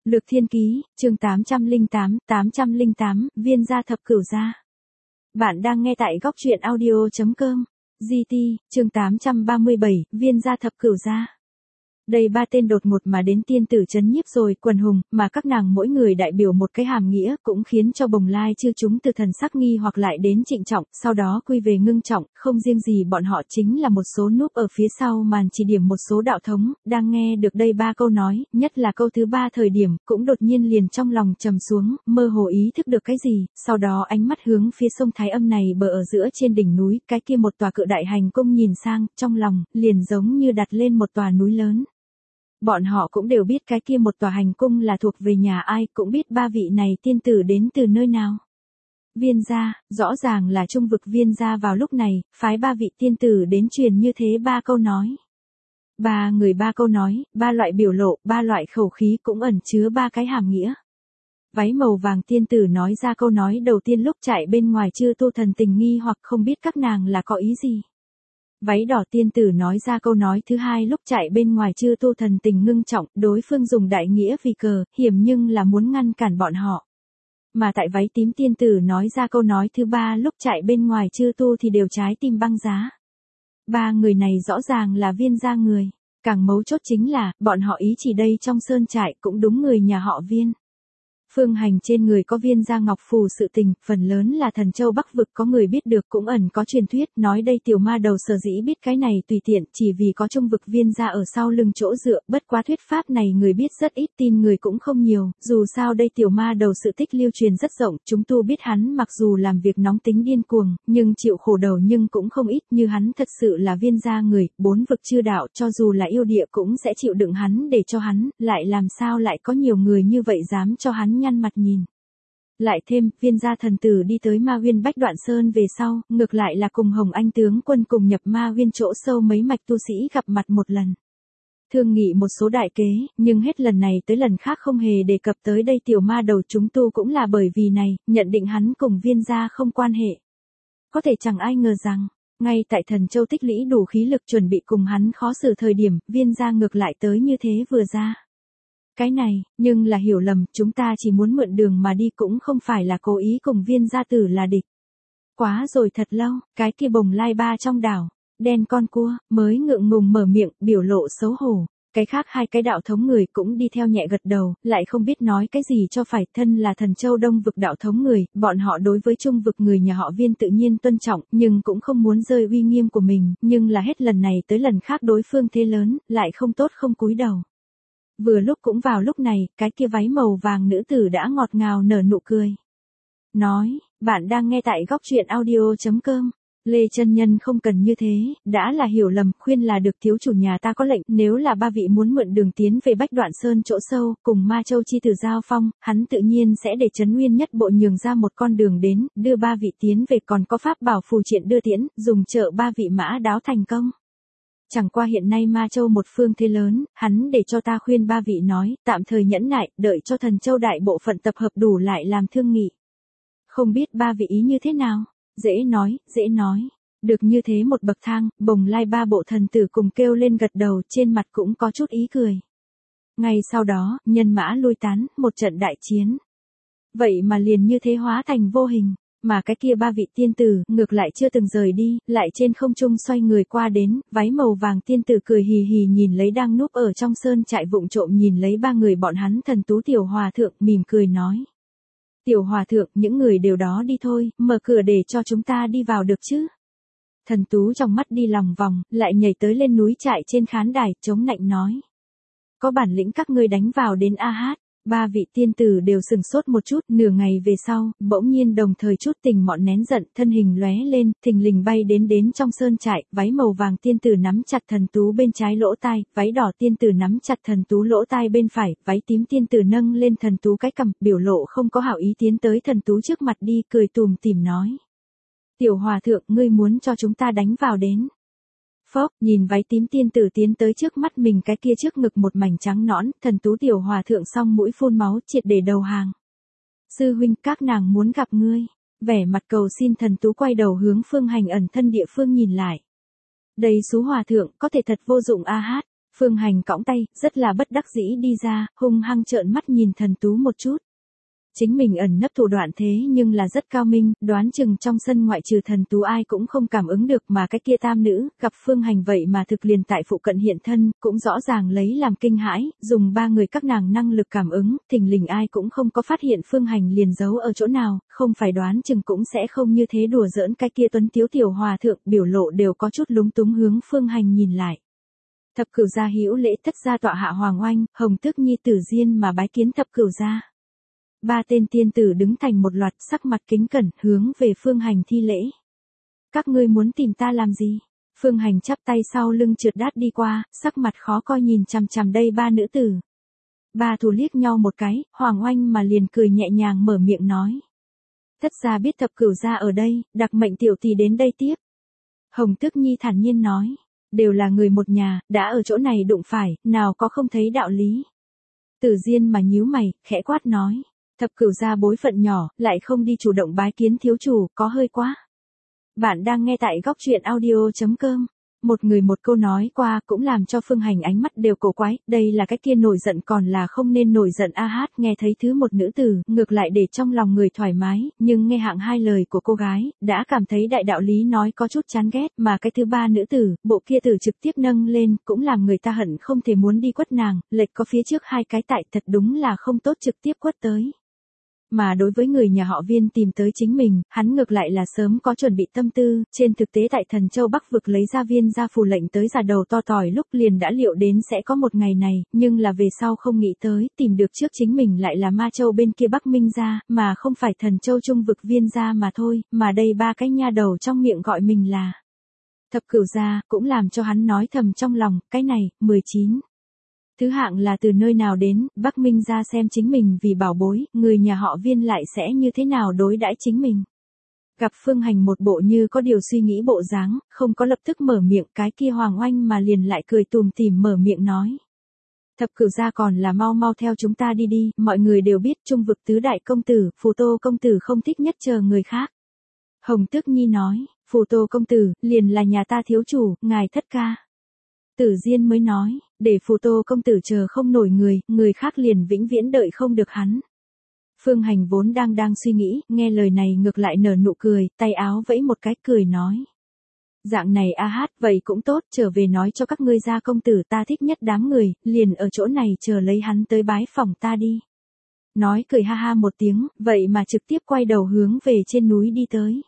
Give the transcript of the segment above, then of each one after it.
Lược Thiên Ký, chương 808, Viên gia thập cửu gia. Bạn đang nghe tại góc truyện audio.com. GT, chương 837, Viên gia thập cửu gia. Đây ba tên đột ngột mà đến tiên tử trấn nhiếp rồi quần hùng, mà các nàng mỗi người đại biểu một cái hàm nghĩa, cũng khiến cho Bồng Lai chư chúng từ thần sắc nghi hoặc lại đến trịnh trọng, sau đó quy về ngưng trọng, không riêng gì bọn họ chính là một số núp ở phía sau màn chỉ điểm một số đạo thống, đang nghe được đây ba câu nói, nhất là câu thứ ba thời điểm, cũng đột nhiên liền trong lòng trầm xuống, mơ hồ ý thức được cái gì, sau đó ánh mắt hướng phía sông Thái Âm này bờ ở giữa trên đỉnh núi, cái kia một tòa cự đại hành cung nhìn sang, trong lòng, liền giống như đặt lên một tòa núi lớn. Bọn họ cũng đều biết cái kia một tòa hành cung là thuộc về nhà ai, cũng biết ba vị này tiên tử đến từ nơi nào. Viên gia, rõ ràng là trung vực Viên gia vào lúc này, phái ba vị tiên tử đến truyền như thế ba câu nói. Ba người ba câu nói, ba loại biểu lộ, ba loại khẩu khí cũng ẩn chứa ba cái hàm nghĩa. Váy màu vàng tiên tử nói ra câu nói đầu tiên lúc chạy bên ngoài chư tu thần tình nghi hoặc không biết các nàng là có ý gì. Váy đỏ tiên tử nói ra câu nói thứ hai lúc chạy bên ngoài chư tu thần tình ngưng trọng, đối phương dùng đại nghĩa vì cờ, hiểm nhưng là muốn ngăn cản bọn họ. Mà tại váy tím tiên tử nói ra câu nói thứ ba lúc chạy bên ngoài chư tu thì đều trái tim băng giá. Ba người này rõ ràng là Viên gia người, càng mấu chốt chính là, bọn họ ý chỉ đây trong sơn trại cũng đúng người nhà họ Viên. Phương Hành trên người có Viên gia ngọc phù sự tình, phần lớn là Thần Châu Bắc vực có người biết được cũng ẩn có truyền thuyết, nói đây tiểu ma đầu sở dĩ biết cái này tùy tiện, chỉ vì có trung vực Viên gia ở sau lưng chỗ dựa, bất quá thuyết pháp này người biết rất ít, tin người cũng không nhiều, dù sao đây tiểu ma đầu sự tích lưu truyền rất rộng, chúng tu biết hắn mặc dù làm việc nóng tính điên cuồng, nhưng chịu khổ đầu nhưng cũng không ít, như hắn thật sự là Viên gia người, bốn vực chư đạo, cho dù là yêu địa cũng sẽ chịu đựng hắn để cho hắn, lại làm sao lại có nhiều người như vậy dám cho hắn nhăn mặt nhìn. Lại thêm, Viên gia thần tử đi tới Ma Huyên Bách Đoạn Sơn về sau, ngược lại là cùng Hồng Anh tướng quân cùng nhập Ma Huyên chỗ sâu mấy mạch tu sĩ gặp mặt một lần. Thương nghị một số đại kế, nhưng hết lần này tới lần khác không hề đề cập tới đây tiểu ma đầu chúng tu cũng là bởi vì này, nhận định hắn cùng Viên gia không quan hệ. Có thể chẳng ai ngờ rằng, ngay tại Thần Châu tích lũy đủ khí lực chuẩn bị cùng hắn khó xử thời điểm, Viên gia ngược lại tới như thế vừa ra. Cái này, nhưng là hiểu lầm, chúng ta chỉ muốn mượn đường mà đi cũng không phải là cố ý cùng Viên gia tử là địch. Quá rồi thật lâu, cái kia Bồng Lai ba trong đảo, đen con cua, mới ngượng ngùng mở miệng, biểu lộ xấu hổ. Cái khác hai cái đạo thống người cũng đi theo nhẹ gật đầu, lại không biết nói cái gì cho phải, thân là Thần Châu Đông vực đạo thống người, bọn họ đối với trung vực người nhà họ Viên tự nhiên tuân trọng, nhưng cũng không muốn rơi uy nghiêm của mình, nhưng là hết lần này tới lần khác đối phương thế lớn, lại không tốt không cúi đầu. Vừa lúc cũng vào lúc này, cái kia váy màu vàng nữ tử đã ngọt ngào nở nụ cười. Nói, bạn đang nghe tại góc truyện audio.com. Lê chân nhân không cần như thế, đã là hiểu lầm, khuyên là được thiếu chủ nhà ta có lệnh, nếu là ba vị muốn mượn đường tiến về Bách Đoạn Sơn chỗ sâu, cùng Ma Châu chi tử giao phong, hắn tự nhiên sẽ để Trấn Nguyên nhất bộ nhường ra một con đường đến, đưa ba vị tiến về, còn có pháp bảo phù triện đưa tiễn, dùng trợ ba vị mã đáo thành công. Chẳng qua hiện nay Ma Châu một phương thế lớn, hắn để cho ta khuyên ba vị nói, tạm thời nhẫn nại, đợi cho Thần Châu đại bộ phận tập hợp đủ lại làm thương nghị. Không biết ba vị ý như thế nào? Dễ nói. Được như thế một bậc thang, Bồng Lai ba bộ thần tử cùng kêu lên gật đầu, trên mặt cũng có chút ý cười. Ngay sau đó, nhân mã lui tán, một trận đại chiến. Vậy mà liền như thế hóa thành vô hình. Mà cái kia ba vị tiên tử, ngược lại chưa từng rời đi, lại trên không trung xoay người qua đến, váy màu vàng tiên tử cười hì hì nhìn lấy đang núp ở trong sơn trại vụng trộm nhìn lấy ba người bọn hắn thần tú tiểu hòa thượng, mỉm cười nói. Tiểu hòa thượng, những người đều đó đi thôi, mở cửa để cho chúng ta đi vào được chứ. Thần tú trong mắt đi lòng vòng, lại nhảy tới lên núi trại trên khán đài, chống nạnh nói. Có bản lĩnh các ngươi đánh vào đến a hát. Ba vị tiên tử đều sừng sốt một chút, nửa ngày về sau, bỗng nhiên đồng thời chút tình mọn nén giận, thân hình lóe lên, thình lình bay đến trong sơn trại, váy màu vàng tiên tử nắm chặt thần tú bên trái lỗ tai, váy đỏ tiên tử nắm chặt thần tú lỗ tai bên phải, váy tím tiên tử nâng lên thần tú cái cằm, biểu lộ không có hảo ý tiến tới thần tú trước mặt đi, cười tùm tìm nói. Tiểu hòa thượng, ngươi muốn cho chúng ta đánh vào đến. Phốc, nhìn váy tím tiên tử tiến tới trước mắt mình cái kia trước ngực một mảnh trắng nõn, thần tú tiểu hòa thượng song mũi phun máu triệt để đầu hàng. Sư huynh, các nàng muốn gặp ngươi. Vẻ mặt cầu xin thần tú quay đầu hướng Phương Hành ẩn thân địa phương nhìn lại. Đây xú hòa thượng, có thể thật vô dụng a hát. Phương Hành cõng tay, rất là bất đắc dĩ đi ra, hung hăng trợn mắt nhìn Thần Tú một chút. Chính mình ẩn nấp thủ đoạn thế nhưng là rất cao minh, đoán chừng trong sân ngoại trừ Thần Tú ai cũng không cảm ứng được mà cái kia tam nữ, gặp Phương Hành vậy mà thực liền tại phụ cận hiện thân, cũng rõ ràng lấy làm kinh hãi, dùng ba người các nàng năng lực cảm ứng, thình lình ai cũng không có phát hiện Phương Hành liền giấu ở chỗ nào, không phải đoán chừng cũng sẽ không như thế đùa giỡn cái kia tuấn tiếu tiểu hòa thượng, biểu lộ đều có chút lúng túng hướng Phương Hành nhìn lại. Thập cửu gia hữu lễ thất gia tọa hạ Hoàng Oanh, Hồng Tước Nhi Tử Diên mà bái kiến thập cửu gia. Ba tên tiên tử đứng thành một loạt, sắc mặt kính cẩn, hướng về Phương Hành thi lễ. Các ngươi muốn tìm ta làm gì? Phương Hành chắp tay sau lưng trượt đát đi qua, sắc mặt khó coi nhìn chằm chằm đây ba nữ tử. Ba thủ liếc nhau một cái, Hoàng Oanh mà liền cười nhẹ nhàng mở miệng nói. Thất gia biết thập cửu gia ở đây, đặc mệnh tiểu tỷ đến đây tiếp. Hồng Tước Nhi thản nhiên nói. Đều là người một nhà, đã ở chỗ này đụng phải, nào có không thấy đạo lý. Tử Diên mà nhíu mày, khẽ quát nói. Thập cửu gia bối phận nhỏ, lại không đi chủ động bái kiến thiếu chủ, có hơi quá. Bạn đang nghe tại góc truyện audio.com. Một người một câu nói qua cũng làm cho Phương Hành ánh mắt đều cổ quái, đây là cái kia nổi giận còn là không nên nổi giận a hát, nghe thấy thứ một nữ tử, ngược lại để trong lòng người thoải mái, nhưng nghe hạng hai lời của cô gái, đã cảm thấy đại đạo lý nói có chút chán ghét, mà cái thứ ba nữ tử, bộ kia tử trực tiếp nâng lên, cũng làm người ta hận không thể muốn đi quất nàng, lệch có phía trước hai cái tại thật đúng là không tốt trực tiếp quất tới. Mà đối với người nhà họ Viên tìm tới chính mình, hắn ngược lại là sớm có chuẩn bị tâm tư, trên thực tế tại Thần Châu Bắc vực lấy ra Viên gia phù lệnh tới giả đầu to tỏi lúc liền đã liệu đến sẽ có một ngày này, nhưng là về sau không nghĩ tới, tìm được trước chính mình lại là Ma Châu bên kia Bắc Minh gia, mà không phải Thần Châu Trung vực Viên gia mà thôi, mà đây ba cái nha đầu trong miệng gọi mình là thập cửu gia, cũng làm cho hắn nói thầm trong lòng, cái này, 19. Thứ hạng là từ nơi nào đến, Bắc Minh ra xem chính mình vì bảo bối, người nhà họ Viên lại sẽ như thế nào đối đãi chính mình. Gặp Phương Hành một bộ như có điều suy nghĩ bộ dáng, không có lập tức mở miệng, cái kia Hoàng Oanh mà liền lại cười tùm tìm mở miệng nói. Thập cửu gia còn là mau mau theo chúng ta đi đi, mọi người đều biết trung vực tứ đại công tử, Phù Tô công tử không thích nhất chờ người khác. Hồng Tước Nhi nói, Phù Tô công tử, liền là nhà ta thiếu chủ, ngài thất ca. Tử Diên mới nói, để Phù Tô công tử chờ không nổi người khác liền vĩnh viễn đợi không được hắn. Phương Hành vốn đang suy nghĩ, nghe lời này ngược lại nở nụ cười, tay áo vẫy một cái cười nói. Dạng này a hát, vậy cũng tốt, trở về nói cho các ngươi gia công tử ta thích nhất đám người, liền ở chỗ này chờ lấy hắn tới bái phòng ta đi. Nói cười ha ha một tiếng, vậy mà trực tiếp quay đầu hướng về trên núi đi tới.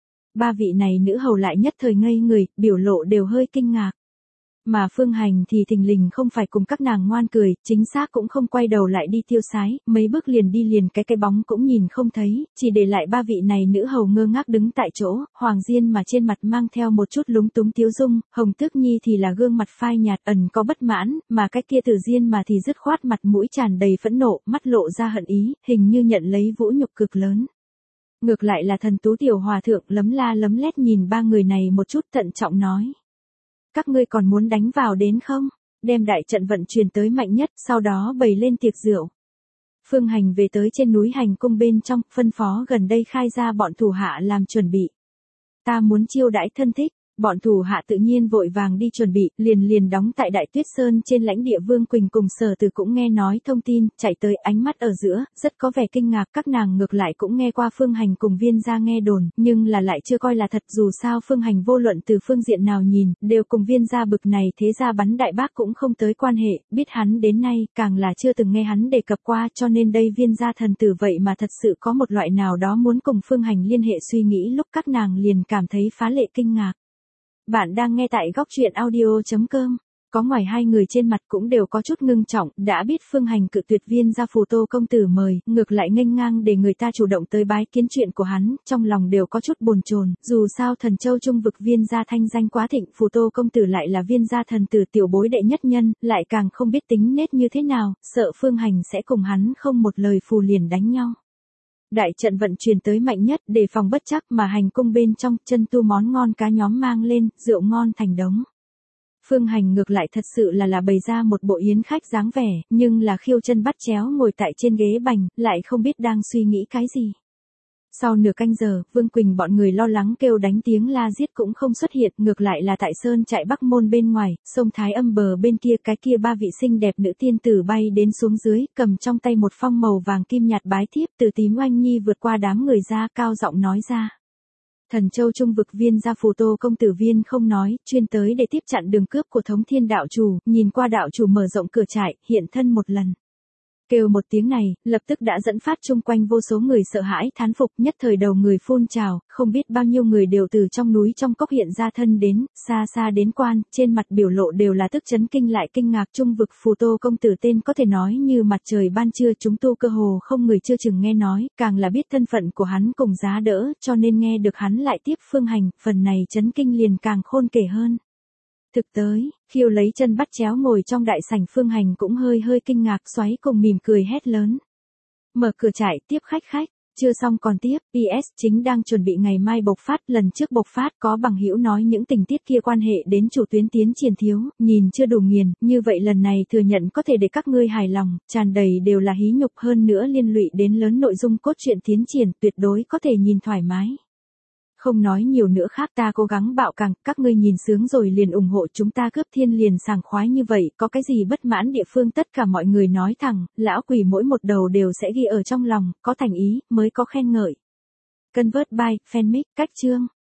Ba vị này nữ hầu lại nhất thời ngây người, biểu lộ đều hơi kinh ngạc. Mà Phương Hành thì thình lình không phải cùng các nàng ngoan cười, chính xác cũng không quay đầu lại đi tiêu sái, mấy bước liền đi liền cái bóng cũng nhìn không thấy, chỉ để lại ba vị này nữ hầu ngơ ngác đứng tại chỗ, Hoàng Diên mà trên mặt mang theo một chút lúng túng tiếu dung, Hồng Tước Nhi thì là gương mặt phai nhạt ẩn có bất mãn, mà cái kia Tử Diên mà thì dứt khoát mặt mũi tràn đầy phẫn nộ, mắt lộ ra hận ý, hình như nhận lấy vũ nhục cực lớn. Ngược lại là Thần Tú tiểu hòa thượng lấm la lấm lét nhìn ba người này một chút thận trọng nói. Các ngươi còn muốn đánh vào đến không? Đem đại trận vận chuyển tới mạnh nhất, sau đó bày lên tiệc rượu. Phương Hành về tới trên núi hành cung bên trong, phân phó gần đây khai ra bọn thủ hạ làm chuẩn bị. Ta muốn chiêu đãi thân thích. Bọn thủ hạ tự nhiên vội vàng đi chuẩn bị, liền đóng tại Đại Tuyết Sơn trên lãnh địa Vương Quỳnh cùng Sở Từ cũng nghe nói thông tin, chạy tới ánh mắt ở giữa, rất có vẻ kinh ngạc, các nàng ngược lại cũng nghe qua Phương Hành cùng Viên gia nghe đồn, nhưng là lại chưa coi là thật, dù sao Phương Hành vô luận từ phương diện nào nhìn, đều cùng Viên gia bực này thế gia bắn đại bác cũng không tới quan hệ, biết hắn đến nay, càng là chưa từng nghe hắn đề cập qua, cho nên đây Viên gia thần tử vậy mà thật sự có một loại nào đó muốn cùng Phương Hành liên hệ suy nghĩ, lúc các nàng liền cảm thấy phá lệ kinh ngạc. Bạn đang nghe tại góc truyện audio.com. Có ngoài hai người trên mặt cũng đều có chút ngưng trọng, đã biết Phương Hành cự tuyệt Viên gia Phù Tô công tử mời, ngược lại nghênh ngang để người ta chủ động tới bái kiến chuyện của hắn, trong lòng đều có chút bồn chồn, dù sao Thần Châu Trung vực Viên gia thanh danh quá thịnh, Phù Tô công tử lại là Viên gia thần tử tiểu bối đệ nhất nhân, lại càng không biết tính nết như thế nào, sợ Phương Hành sẽ cùng hắn không một lời phù liền đánh nhau. Đại trận vận chuyển tới mạnh nhất, để phòng bất chắc mà hành cung bên trong, chân tu món ngon cá nhóm mang lên, rượu ngon thành đống. Phương Hành ngược lại thật sự là bày ra một bộ yến khách dáng vẻ, nhưng là khiêu chân bắt chéo ngồi tại trên ghế bành, lại không biết đang suy nghĩ cái gì. Sau nửa canh giờ, Vương Quỳnh bọn người lo lắng kêu đánh tiếng la giết cũng không xuất hiện, ngược lại là tại sơn trại Bắc Môn bên ngoài, sông Thái Âm bờ bên kia cái kia ba vị xinh đẹp nữ tiên tử bay đến xuống dưới, cầm trong tay một phong màu vàng kim nhạt bái thiếp, từ tím oanh nhi vượt qua đám người ra, cao giọng nói ra. Thần Châu Trung vực Viên gia Phù Tô công tử Viên không nói, chuyên tới để tiếp chặn đường cướp của Thống Thiên đạo chủ, nhìn qua đạo chủ mở rộng cửa trại, hiện thân một lần. Kêu một tiếng này, lập tức đã dẫn phát chung quanh vô số người sợ hãi thán phục, nhất thời đầu người phun trào, không biết bao nhiêu người đều từ trong núi trong cốc hiện ra thân đến, xa xa đến quan, trên mặt biểu lộ đều là tức chấn kinh lại kinh ngạc. Trung vực Phù Tô công tử tên có thể nói như mặt trời ban trưa, chúng tu cơ hồ không người chưa chừng nghe nói, càng là biết thân phận của hắn cùng giá đỡ, cho nên nghe được hắn lại tiếp phương hành, phần này chấn kinh liền càng khôn kể hơn. Thực tới, Khiêu lấy chân bắt chéo ngồi trong đại sảnh phương hành cũng hơi kinh ngạc, xoáy cùng mỉm cười hét lớn. Mở cửa trại, tiếp khách. Chưa xong còn tiếp, PS chính đang chuẩn bị ngày mai bộc phát, lần trước bộc phát có bằng hữu nói những tình tiết kia quan hệ đến chủ tuyến tiến triển thiếu, nhìn chưa đủ nghiền, như vậy lần này thừa nhận có thể để các ngươi hài lòng, tràn đầy đều là hí nhục, hơn nữa liên lụy đến lớn nội dung cốt truyện tiến triển, tuyệt đối có thể nhìn thoải mái. Không nói nhiều nữa khác, ta cố gắng bạo càng, các ngươi nhìn sướng rồi liền ủng hộ chúng ta, cướp thiên liền sảng khoái như vậy, có cái gì bất mãn địa phương tất cả mọi người nói thẳng, lão quỷ mỗi một đầu đều sẽ ghi ở trong lòng, có thành ý, mới có khen ngợi. Convert by, fanmic, cách chương.